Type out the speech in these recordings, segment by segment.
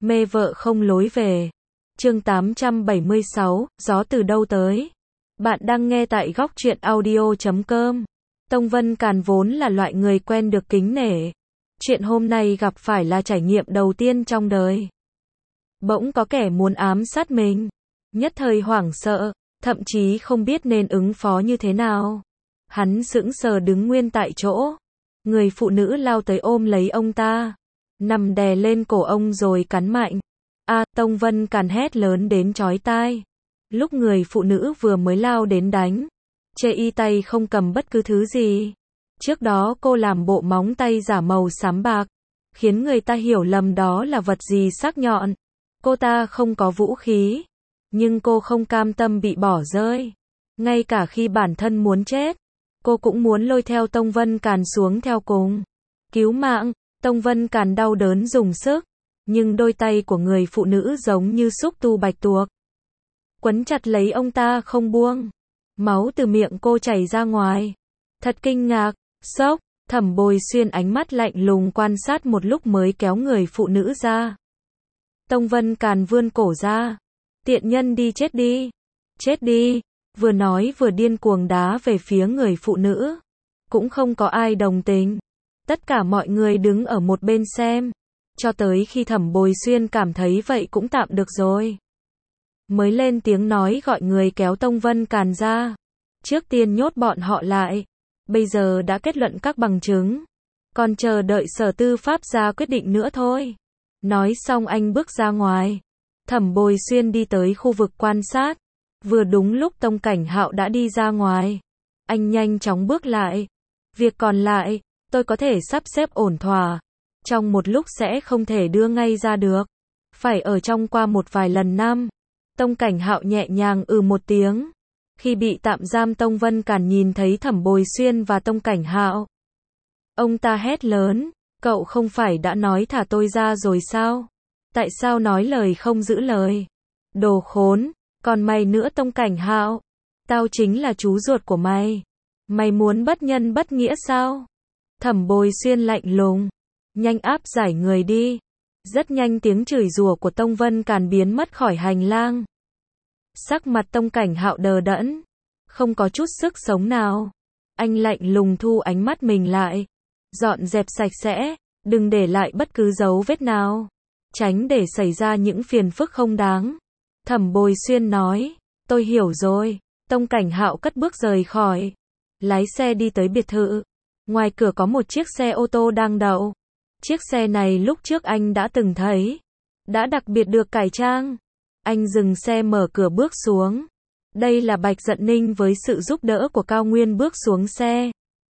Mê vợ không lối về. Chương 876, gió từ đâu tới? Bạn đang nghe tại góc truyện audio.com. Tông Vân Càn vốn là loại người quen được kính nể. Chuyện hôm nay gặp phải là trải nghiệm đầu tiên trong đời. Bỗng có kẻ muốn ám sát mình. Nhất thời hoảng sợ, thậm chí không biết nên ứng phó như thế nào. Hắn sững sờ đứng nguyên tại chỗ. Người phụ nữ lao tới ôm lấy ông ta, nằm đè lên cổ ông rồi cắn mạnh. Tông Vân Càn hét lớn đến chói tai. Lúc người phụ nữ vừa mới lao đến đánh, chê y tay không cầm bất cứ thứ gì. Trước đó cô làm bộ móng tay giả màu xám bạc, khiến người ta hiểu lầm đó là vật gì sắc nhọn. Cô ta không có vũ khí, nhưng cô không cam tâm bị bỏ rơi. Ngay cả khi bản thân muốn chết, cô cũng muốn lôi theo Tông Vân Càn xuống theo cùng. Cứu mạng. Tông Vân Càn đau đớn dùng sức, nhưng đôi tay của người phụ nữ giống như xúc tu bạch tuộc, quấn chặt lấy ông ta không buông. Máu từ miệng cô chảy ra ngoài. Thật kinh ngạc, sốc, Thẩm Bồi Xuyên ánh mắt lạnh lùng quan sát một lúc mới kéo người phụ nữ ra. Tông Vân Càn vươn cổ ra. Tiện nhân đi chết đi. Chết đi. Vừa nói vừa điên cuồng đá về phía người phụ nữ. Cũng không có ai đồng tình. Tất cả mọi người đứng ở một bên xem. Cho tới khi Thẩm Bồi Xuyên cảm thấy vậy cũng tạm được rồi, mới lên tiếng nói gọi người kéo Tông Vân Càn ra. Trước tiên nhốt bọn họ lại. Bây giờ đã kết luận các bằng chứng, còn chờ đợi Sở Tư pháp ra quyết định nữa thôi. Nói xong anh bước ra ngoài. Thẩm Bồi Xuyên đi tới khu vực quan sát. Vừa đúng lúc Tông Cảnh Hạo đã đi ra ngoài. Anh nhanh chóng bước lại. Việc còn lại, tôi có thể sắp xếp ổn thỏa. Trong một lúc sẽ không thể đưa ngay ra được. Phải ở trong qua một vài lần năm. Tông Cảnh Hạo nhẹ nhàng một tiếng. Khi bị tạm giam Tông Vân Càn nhìn thấy Thẩm Bồi Xuyên và Tông Cảnh Hạo. Ông ta hét lớn, cậu không phải đã nói thả tôi ra rồi sao? Tại sao nói lời không giữ lời? Đồ khốn, còn mày nữa Tông Cảnh Hạo. Tao chính là chú ruột của mày. Mày muốn bất nhân bất nghĩa sao? Thẩm Bồi Xuyên lạnh lùng. Nhanh áp giải người đi. Rất nhanh tiếng chửi rủa của Tông Vân Càn biến mất khỏi hành lang. Sắc mặt Tông Cảnh Hạo đờ đẫn, không có chút sức sống nào. Anh lạnh lùng thu ánh mắt mình lại, dọn dẹp sạch sẽ, đừng để lại bất cứ dấu vết nào, tránh để xảy ra những phiền phức không đáng. Thẩm Bồi Xuyên nói, tôi hiểu rồi. Tông Cảnh Hạo cất bước rời khỏi, lái xe đi tới biệt thự. Ngoài cửa có một chiếc xe ô tô đang đậu. Chiếc xe này lúc trước anh đã từng thấy, đã đặc biệt được cải trang. Anh dừng xe mở cửa bước xuống. Đây là Bạch Dận Ninh với sự giúp đỡ của Cao Nguyên bước xuống xe.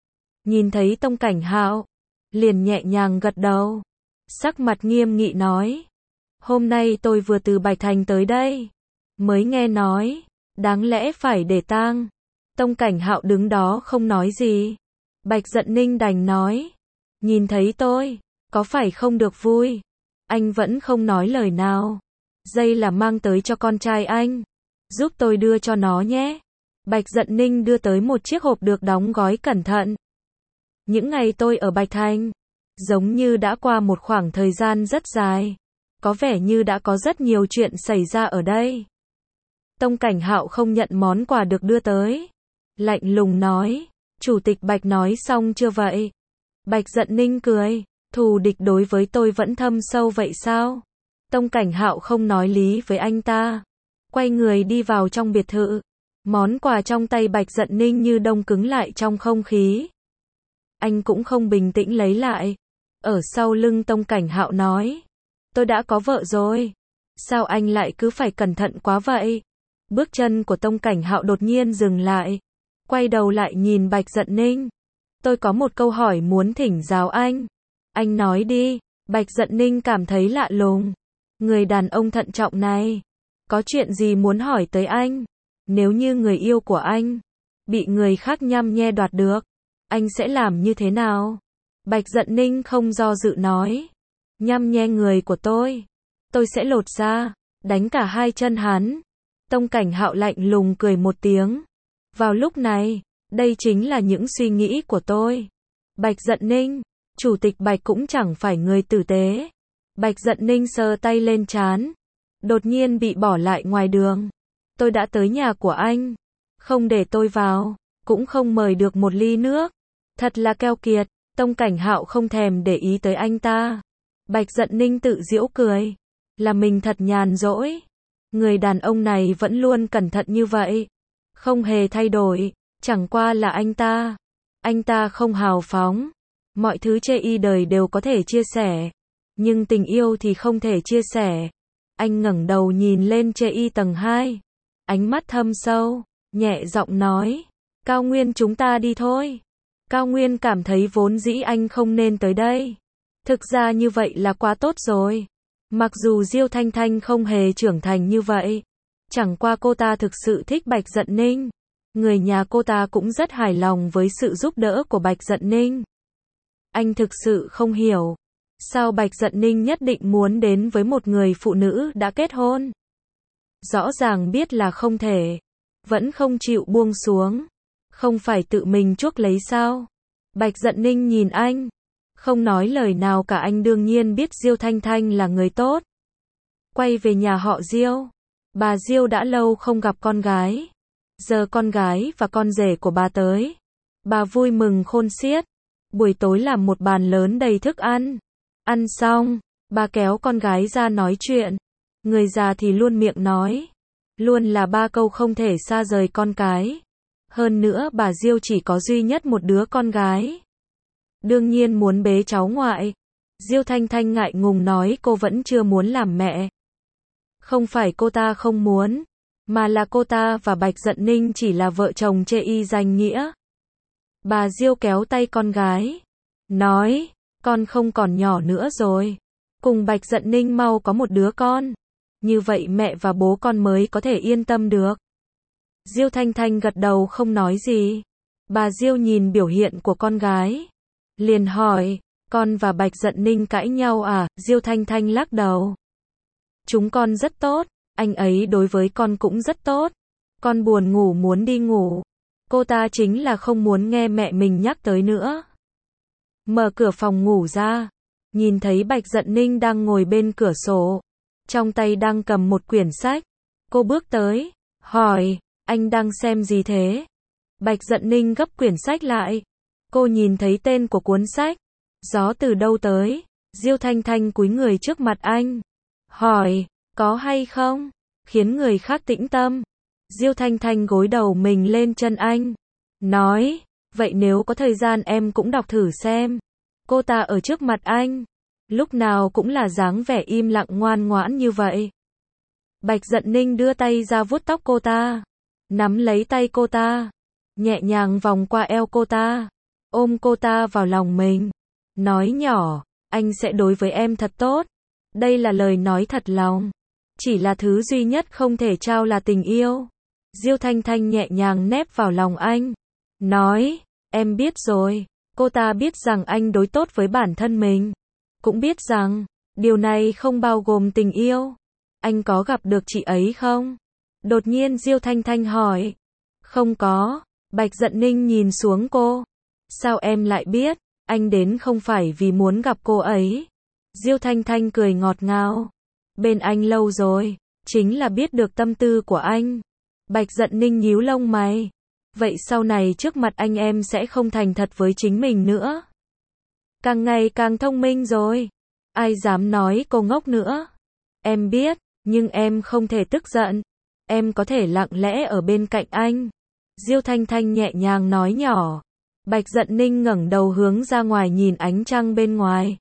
Nhìn thấy Tông Cảnh Hạo, liền nhẹ nhàng gật đầu. Sắc mặt nghiêm nghị nói, hôm nay tôi vừa từ Bạch Thành tới đây, mới nghe nói, đáng lẽ phải để tang. Tông Cảnh Hạo đứng đó không nói gì. Bạch Dận Ninh đành nói, nhìn thấy tôi, có phải không được vui? Anh vẫn không nói lời nào. Dây là mang tới cho con trai anh, giúp tôi đưa cho nó nhé. Bạch Dận Ninh đưa tới một chiếc hộp được đóng gói cẩn thận. Những ngày tôi ở Bạch Thành, giống như đã qua một khoảng thời gian rất dài. Có vẻ như đã có rất nhiều chuyện xảy ra ở đây. Tông Cảnh Hạo không nhận món quà được đưa tới. Lạnh lùng nói, Chủ tịch Bạch nói xong chưa vậy? Bạch Dận Ninh cười, thù địch đối với tôi vẫn thâm sâu vậy sao? Tông Cảnh Hạo không nói lý với anh ta. Quay người đi vào trong biệt thự. Món quà trong tay Bạch Dận Ninh như đông cứng lại trong không khí. Anh cũng không bình tĩnh lấy lại. Ở sau lưng Tông Cảnh Hạo nói, tôi đã có vợ rồi. Sao anh lại cứ phải cẩn thận quá vậy? Bước chân của Tông Cảnh Hạo đột nhiên dừng lại. Quay đầu lại nhìn Bạch Dận Ninh. Tôi có một câu hỏi muốn thỉnh giáo anh. Anh nói đi. Bạch Dận Ninh cảm thấy lạ lùng. Người đàn ông thận trọng này, có chuyện gì muốn hỏi tới anh? Nếu như người yêu của anh bị người khác nhăm nhe đoạt được, anh sẽ làm như thế nào? Bạch Dận Ninh không do dự nói, nhăm nhe người của tôi sẽ lột ra, đánh cả hai chân hắn. Tông Cảnh Hạo lạnh lùng cười một tiếng. Vào lúc này, đây chính là những suy nghĩ của tôi. Bạch Dận Ninh, Chủ tịch Bạch cũng chẳng phải người tử tế. Bạch Dận Ninh sờ tay lên trán. Đột nhiên bị bỏ lại ngoài đường. Tôi đã tới nhà của anh. Không để tôi vào. Cũng không mời được một ly nước. Thật là keo kiệt. Tông Cảnh Hạo không thèm để ý tới anh ta. Bạch Dận Ninh tự giễu cười. Là mình thật nhàn rỗi. Người đàn ông này vẫn luôn cẩn thận như vậy. Không hề thay đổi. Chẳng qua là anh ta. Anh ta không hào phóng. Mọi thứ chê y đời đều có thể chia sẻ. Nhưng tình yêu thì không thể chia sẻ. Anh ngẩng đầu nhìn lên chê y tầng 2. Ánh mắt thâm sâu. Nhẹ giọng nói. Cao Nguyên, chúng ta đi thôi. Cao Nguyên cảm thấy vốn dĩ anh không nên tới đây. Thực ra như vậy là quá tốt rồi. Mặc dù Diêu Thanh Thanh không hề trưởng thành như vậy. Chẳng qua cô ta thực sự thích Bạch Dận Ninh. Người nhà cô ta cũng rất hài lòng với sự giúp đỡ của Bạch Dận Ninh. Anh thực sự không hiểu. Sao Bạch Dận Ninh nhất định muốn đến với một người phụ nữ đã kết hôn? Rõ ràng biết là không thể. Vẫn không chịu buông xuống. Không phải tự mình chuốc lấy sao? Bạch Dận Ninh nhìn anh. Không nói lời nào cả, anh đương nhiên biết Diêu Thanh Thanh là người tốt. Quay về nhà họ Diêu. Bà Diêu đã lâu không gặp con gái. Giờ con gái và con rể của bà tới. Bà vui mừng khôn xiết. Buổi tối làm một bàn lớn đầy thức ăn. Ăn xong, bà kéo con gái ra nói chuyện. Người già thì luôn miệng nói. Luôn là 3 câu không thể xa rời con cái. Hơn nữa bà Diêu chỉ có duy nhất một đứa con gái. Đương nhiên muốn bế cháu ngoại. Diêu Thanh Thanh ngại ngùng nói cô vẫn chưa muốn làm mẹ. Không phải cô ta không muốn, mà là cô ta và Bạch Dận Ninh chỉ là vợ chồng chê y danh nghĩa. Bà Diêu kéo tay con gái. Nói, con không còn nhỏ nữa rồi. Cùng Bạch Dận Ninh mau có một đứa con. Như vậy mẹ và bố con mới có thể yên tâm được. Diêu Thanh Thanh gật đầu không nói gì. Bà Diêu nhìn biểu hiện của con gái. Liền hỏi, con và Bạch Dận Ninh cãi nhau à? Diêu Thanh Thanh lắc đầu. Chúng con rất tốt, anh ấy đối với con cũng rất tốt. Con buồn ngủ muốn đi ngủ. Cô ta chính là không muốn nghe mẹ mình nhắc tới nữa. Mở cửa phòng ngủ ra, nhìn thấy Bạch Dận Ninh đang ngồi bên cửa sổ, trong tay đang cầm một quyển sách. Cô bước tới, hỏi, anh đang xem gì thế? Bạch Dận Ninh gấp quyển sách lại. Cô nhìn thấy tên của cuốn sách. Gió từ đâu tới? Diêu Thanh Thanh cúi người trước mặt anh. Hỏi, có hay không? Khiến người khác tĩnh tâm. Diêu Thanh Thanh gối đầu mình lên chân anh. Nói, vậy nếu có thời gian em cũng đọc thử xem. Cô ta ở trước mặt anh. Lúc nào cũng là dáng vẻ im lặng ngoan ngoãn như vậy. Bạch Dận Ninh đưa tay ra vuốt tóc cô ta. Nắm lấy tay cô ta. Nhẹ nhàng vòng qua eo cô ta. Ôm cô ta vào lòng mình. Nói nhỏ, anh sẽ đối với em thật tốt. Đây là lời nói thật lòng. Chỉ là thứ duy nhất không thể trao là tình yêu. Diêu Thanh Thanh nhẹ nhàng nép vào lòng anh. Nói, em biết rồi. Cô ta biết rằng anh đối tốt với bản thân mình. Cũng biết rằng, điều này không bao gồm tình yêu. Anh có gặp được chị ấy không? Đột nhiên Diêu Thanh Thanh hỏi. Không có. Bạch Dận Ninh nhìn xuống cô. Sao em lại biết? Anh đến không phải vì muốn gặp cô ấy. Diêu Thanh Thanh cười ngọt ngào. Bên anh lâu rồi, chính là biết được tâm tư của anh. Bạch Dận Ninh nhíu lông mày. Vậy sau này trước mặt anh em sẽ không thành thật với chính mình nữa. Càng ngày càng thông minh rồi. Ai dám nói cô ngốc nữa. Em biết, nhưng em không thể tức giận. Em có thể lặng lẽ ở bên cạnh anh. Diêu Thanh Thanh nhẹ nhàng nói nhỏ. Bạch Dận Ninh ngẩng đầu hướng ra ngoài nhìn ánh trăng bên ngoài.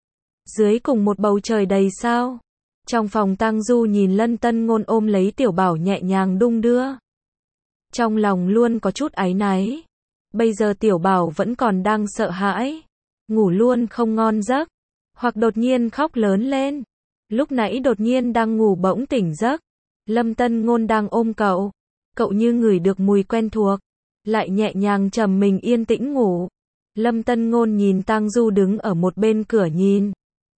Dưới cùng một bầu trời đầy sao. Trong phòng Tang Du nhìn Lân Tân Ngôn ôm lấy Tiểu Bảo nhẹ nhàng đung đưa. Trong lòng luôn có chút áy náy. Bây giờ Tiểu Bảo vẫn còn đang sợ hãi. Ngủ luôn không ngon giấc. Hoặc đột nhiên khóc lớn lên. Lúc nãy đột nhiên đang ngủ bỗng tỉnh giấc. Lâm Tân Ngôn đang ôm cậu. Cậu như ngửi được mùi quen thuộc. Lại nhẹ nhàng trầm mình yên tĩnh ngủ. Lâm Tân Ngôn nhìn Tang Du đứng ở một bên cửa nhìn.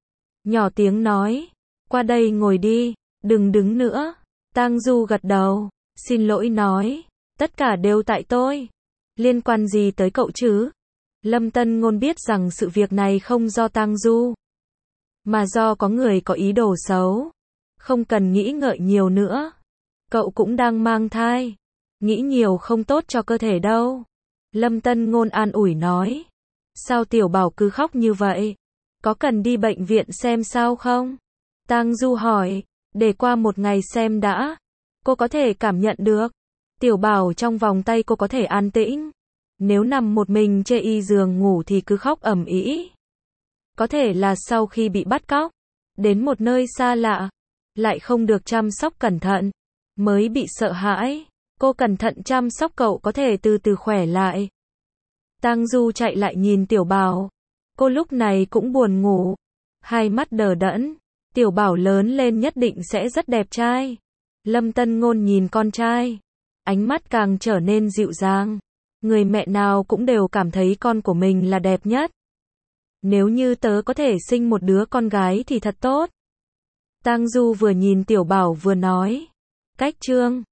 Nhỏ tiếng nói. Qua đây ngồi đi, đừng đứng nữa. Tang Du gật đầu, xin lỗi nói. Tất cả đều tại tôi. Liên quan gì tới cậu chứ? Lâm Tân Ngôn biết rằng sự việc này không do Tang Du, mà do có người có ý đồ xấu. Không cần nghĩ ngợi nhiều nữa. Cậu cũng đang mang thai. Nghĩ nhiều không tốt cho cơ thể đâu. Lâm Tân Ngôn an ủi nói. Sao Tiểu Bảo cứ khóc như vậy? Có cần đi bệnh viện xem sao không? Tang Du hỏi. Để qua một ngày xem đã. Cô có thể cảm nhận được. Tiểu Bảo trong vòng tay cô có thể an tĩnh. Nếu nằm một mình trên y giường ngủ thì cứ khóc ầm ĩ. Có thể là sau khi bị bắt cóc, đến một nơi xa lạ, lại không được chăm sóc cẩn thận, mới bị sợ hãi. Cô cẩn thận chăm sóc cậu có thể từ từ khỏe lại. Tang Du chạy lại nhìn Tiểu Bảo. Cô lúc này cũng buồn ngủ, hai mắt đờ đẫn. Tiểu Bảo lớn lên nhất định sẽ rất đẹp trai. Lâm Tân Ngôn nhìn con trai, ánh mắt càng trở nên dịu dàng. Người mẹ nào cũng đều cảm thấy con của mình là đẹp nhất. Nếu như tớ có thể sinh một đứa con gái thì thật tốt. Tang Du vừa nhìn Tiểu Bảo vừa nói. Cách chương